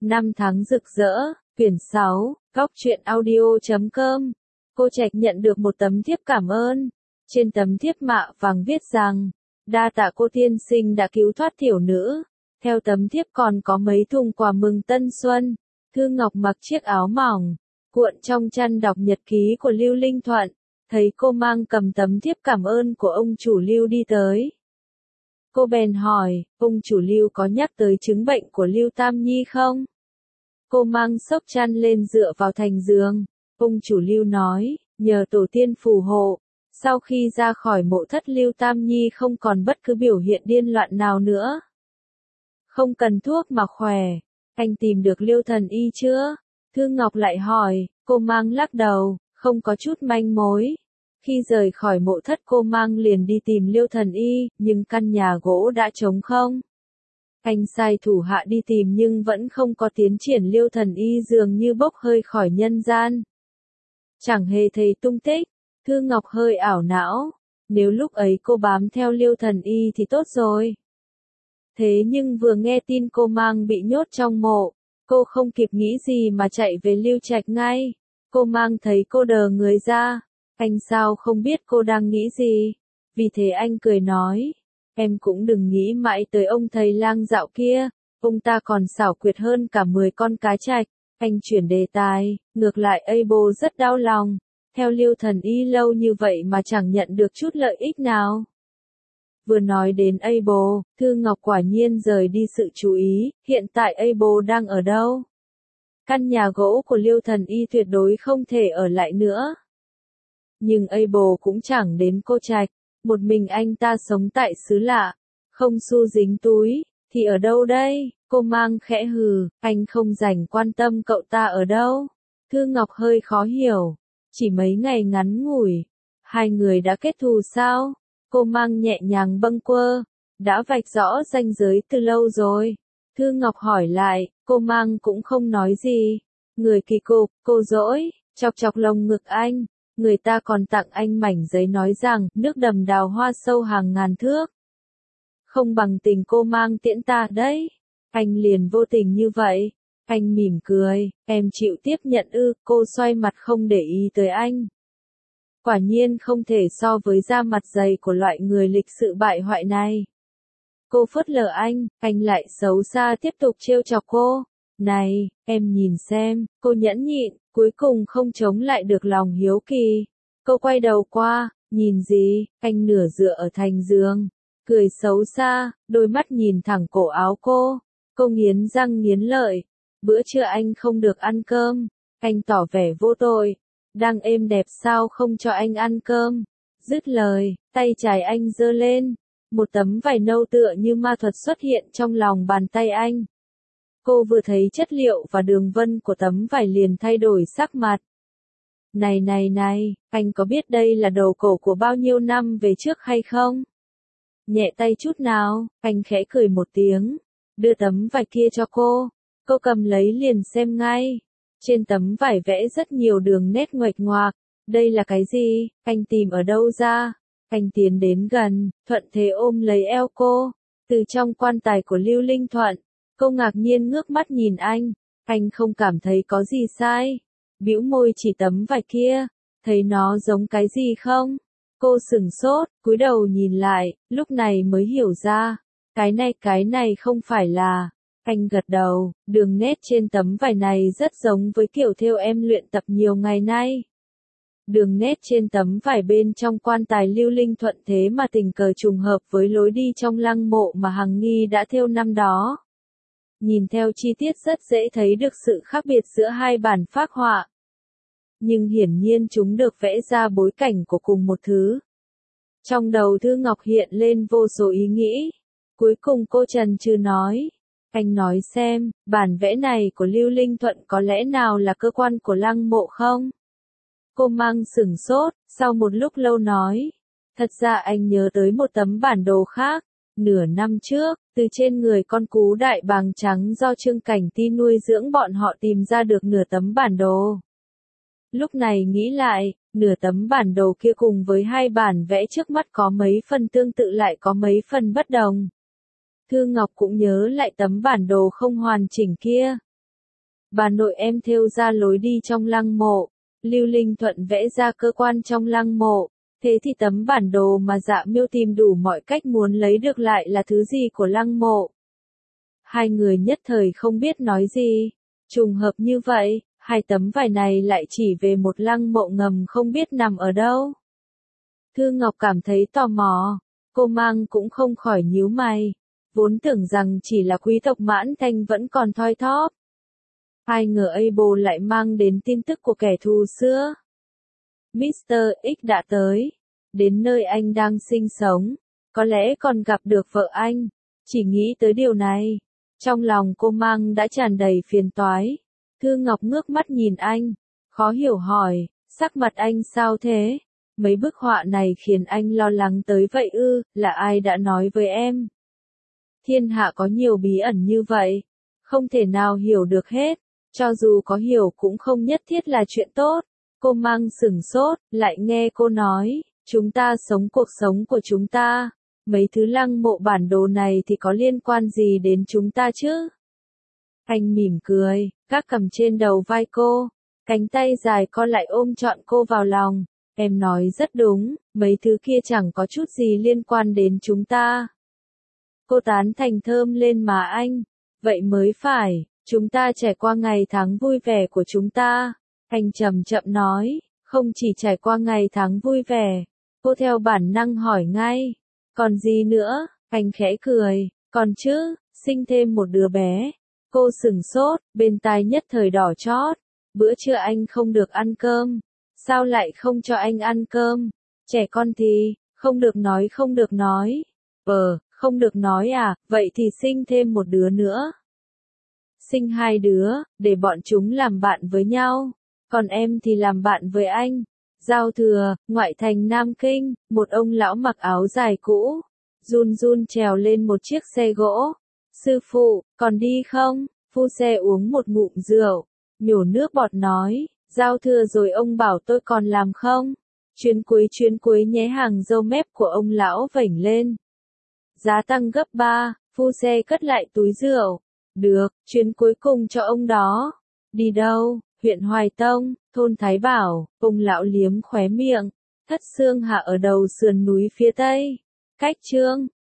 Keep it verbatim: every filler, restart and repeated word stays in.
Năm tháng rực rỡ, quyển sáu, góc truyện audio chấm com. Cô Trạch nhận được một tấm thiếp cảm ơn. Trên tấm thiếp mạ vàng viết rằng, đa tạ cô tiên sinh đã cứu thoát thiểu nữ. Theo tấm thiếp còn có mấy thùng quà mừng tân xuân. Thư Ngọc mặc chiếc áo mỏng, cuộn trong chăn đọc nhật ký của Lưu Linh Thuận. Thấy cô mang cầm tấm thiếp cảm ơn của ông chủ Lưu đi tới. Cô bèn hỏi, ông chủ Lưu có nhắc tới chứng bệnh của Lưu Tam Nhi không? Cô mang xốc chăn lên dựa vào thành giường. Ông chủ Lưu nói, nhờ tổ tiên phù hộ, sau khi ra khỏi mộ thất Lưu Tam Nhi không còn bất cứ biểu hiện điên loạn nào nữa. Không cần thuốc mà khỏe. Anh tìm được Lưu thần y chưa? Thư Ngọc lại hỏi, cô mang lắc đầu, không có chút manh mối. Khi rời khỏi mộ thất cô mang liền đi tìm Liêu thần y, nhưng căn nhà gỗ đã trống không. Anh sai thủ hạ đi tìm nhưng vẫn không có tiến triển, Liêu thần y dường như bốc hơi khỏi nhân gian. Chẳng hề thấy tung tích. Thư Ngọc hơi ảo não. Nếu lúc ấy cô bám theo Liêu thần y thì tốt rồi. Thế nhưng vừa nghe tin cô mang bị nhốt trong mộ, cô không kịp nghĩ gì mà chạy về Lưu Trạch ngay. Cô mang thấy cô đờ người ra. Anh sao không biết cô đang nghĩ gì? Vì thế anh cười nói, em cũng đừng nghĩ mãi tới ông thầy lang dạo kia, ông ta còn xảo quyệt hơn cả mười con cá trạch. Anh chuyển đề tài, ngược lại Abo rất đau lòng, theo Liêu thần y lâu như vậy mà chẳng nhận được chút lợi ích nào. Vừa nói đến Abo, Thư Ngọc quả nhiên rời đi sự chú ý, hiện tại Abo đang ở đâu? Căn nhà gỗ của Liêu thần y tuyệt đối không thể ở lại nữa. Nhưng Abo cũng chẳng đến Cô Trạch, một mình anh ta sống tại xứ lạ, không xu dính túi, thì ở đâu đây? Cô mang khẽ hừ, anh không rảnh quan tâm cậu ta ở đâu. Thư Ngọc hơi khó hiểu, chỉ mấy ngày ngắn ngủi, hai người đã kết thù sao? Cô mang nhẹ nhàng bâng quơ, đã vạch rõ ranh giới từ lâu rồi. Thư Ngọc hỏi lại, cô mang cũng không nói gì. Người kỳ cục, cô dỗi, chọc chọc lồng ngực anh. Người ta còn tặng anh mảnh giấy nói rằng, nước đầm đào hoa sâu hàng ngàn thước. Không bằng tình cô mang tiễn ta đấy. Anh liền vô tình như vậy. Anh mỉm cười, em chịu tiếp nhận ư? Cô xoay mặt không để ý tới anh. Quả nhiên không thể so với da mặt dày của loại người lịch sự bại hoại này. Cô phớt lờ anh, anh lại xấu xa tiếp tục trêu chọc cô. Này, em nhìn xem, cô nhẫn nhịn, cuối cùng không chống lại được lòng hiếu kỳ. Cô quay đầu qua, nhìn gì, anh nửa dựa ở thành giường, cười xấu xa, đôi mắt nhìn thẳng cổ áo cô. Cô nghiến răng nghiến lợi, bữa trưa anh không được ăn cơm, anh tỏ vẻ vô tội, đang êm đẹp sao không cho anh ăn cơm. Dứt lời, tay trái anh giơ lên, một tấm vải nâu tựa như ma thuật xuất hiện trong lòng bàn tay anh. Cô vừa thấy chất liệu và đường vân của tấm vải liền thay đổi sắc mặt. Này này này, anh có biết đây là đồ cổ của bao nhiêu năm về trước hay không? Nhẹ tay chút nào, anh khẽ cười một tiếng, đưa tấm vải kia cho cô. Cô cầm lấy liền xem ngay. Trên tấm vải vẽ rất nhiều đường nét nguệch ngoạc. Đây là cái gì? Anh tìm ở đâu ra? Anh tiến đến gần, thuận thế ôm lấy eo cô. Từ trong quan tài của Lưu Linh Thuận. Cô ngạc nhiên ngước mắt nhìn anh, anh không cảm thấy có gì sai. Bĩu môi chỉ tấm vải kia, thấy nó giống cái gì không? Cô sửng sốt, cúi đầu nhìn lại, lúc này mới hiểu ra. Cái này cái này không phải là... Anh gật đầu, đường nét trên tấm vải này rất giống với kiểu thêu em luyện tập nhiều ngày nay. Đường nét trên tấm vải bên trong quan tài Lưu Linh Thuận thế mà tình cờ trùng hợp với lối đi trong lăng mộ mà Hằng Nghi đã thêu năm đó. Nhìn theo chi tiết rất dễ thấy được sự khác biệt giữa hai bản phác họa. Nhưng hiển nhiên chúng được vẽ ra bối cảnh của cùng một thứ. Trong đầu Thư Ngọc hiện lên vô số ý nghĩ. Cuối cùng cô chần chừ nói. Anh nói xem, bản vẽ này của Lưu Linh Thuận có lẽ nào là cơ quan của lăng mộ không? Cô mang sửng sốt, sau một lúc lâu nói. Thật ra anh nhớ tới một tấm bản đồ khác. Nửa năm trước, từ trên người con cú đại bàng trắng do Trương Cảnh Ti nuôi dưỡng bọn họ tìm ra được nửa tấm bản đồ. Lúc này nghĩ lại, nửa tấm bản đồ kia cùng với hai bản vẽ trước mắt có mấy phần tương tự lại có mấy phần bất đồng. Thư Ngọc cũng nhớ lại tấm bản đồ không hoàn chỉnh kia. bà nội em thêu ra lối đi trong lăng mộ, Lưu Linh Thuận vẽ ra cơ quan trong lăng mộ, thế thì tấm bản đồ mà Dạ Miêu tìm đủ mọi cách muốn lấy được lại là thứ gì của lăng mộ. Hai người nhất thời không biết nói gì, trùng hợp như vậy, hai tấm vải này lại chỉ về một lăng mộ ngầm không biết nằm ở đâu. Thư Ngọc cảm thấy tò mò, cô Mang cũng không khỏi nhíu mày, vốn tưởng rằng chỉ là quý tộc Mãn Thanh vẫn còn thoi thóp. Ai ngờ Able lại mang đến tin tức của kẻ thù xưa. mít tơ X đã tới, đến nơi anh đang sinh sống, có lẽ còn gặp được vợ anh, chỉ nghĩ tới điều này. Trong lòng cô Mang đã tràn đầy phiền toái. Thư Ngọc ngước mắt nhìn anh, khó hiểu hỏi, sắc mặt anh sao thế? Mấy bức họa này khiến anh lo lắng tới vậy ư, là ai đã nói với em? Thiên hạ có nhiều bí ẩn như vậy, không thể nào hiểu được hết, cho dù có hiểu cũng không nhất thiết là chuyện tốt. Cô Mang sửng sốt, lại nghe cô nói, chúng ta sống cuộc sống của chúng ta, mấy thứ lăng mộ bản đồ này thì có liên quan gì đến chúng ta chứ? Anh mỉm cười, gác cầm trên đầu vai cô, cánh tay dài co lại ôm trọn cô vào lòng. Em nói rất đúng, mấy thứ kia chẳng có chút gì liên quan đến chúng ta. Cô tán thành thơm lên má anh, vậy mới phải, chúng ta trải qua ngày tháng vui vẻ của chúng ta. Anh chậm chậm nói, không chỉ trải qua ngày tháng vui vẻ. Cô theo bản năng hỏi ngay, còn gì nữa? Anh khẽ cười, còn chứ, sinh thêm một đứa bé. Cô sửng sốt, bên tai nhất thời đỏ chót. Bữa trưa anh không được ăn cơm. Sao lại không cho anh ăn cơm? Trẻ con thì, không được nói không được nói. Ờ, không được nói à, vậy thì sinh thêm một đứa nữa. Sinh hai đứa, để bọn chúng làm bạn với nhau. Còn em thì làm bạn với anh. Giao thừa, ngoại thành Nam Kinh, một ông lão mặc áo dài cũ, run run trèo lên một chiếc xe gỗ. Sư phụ, còn đi không? Phu xe uống một ngụm rượu, nhổ nước bọt nói, giao thừa rồi ông bảo tôi còn làm không? Chuyến cuối chuyến cuối nhé, hàng râu mép của ông lão vểnh lên. Giá tăng gấp ba, phu xe cất lại túi rượu. Được, chuyến cuối cùng cho ông đó. Đi đâu? Huyện Hoài Tông, thôn Thái Bảo. Ông lão liếm khóe miệng. Thất Xương Hạ ở đầu sườn núi phía tây. Cách Chương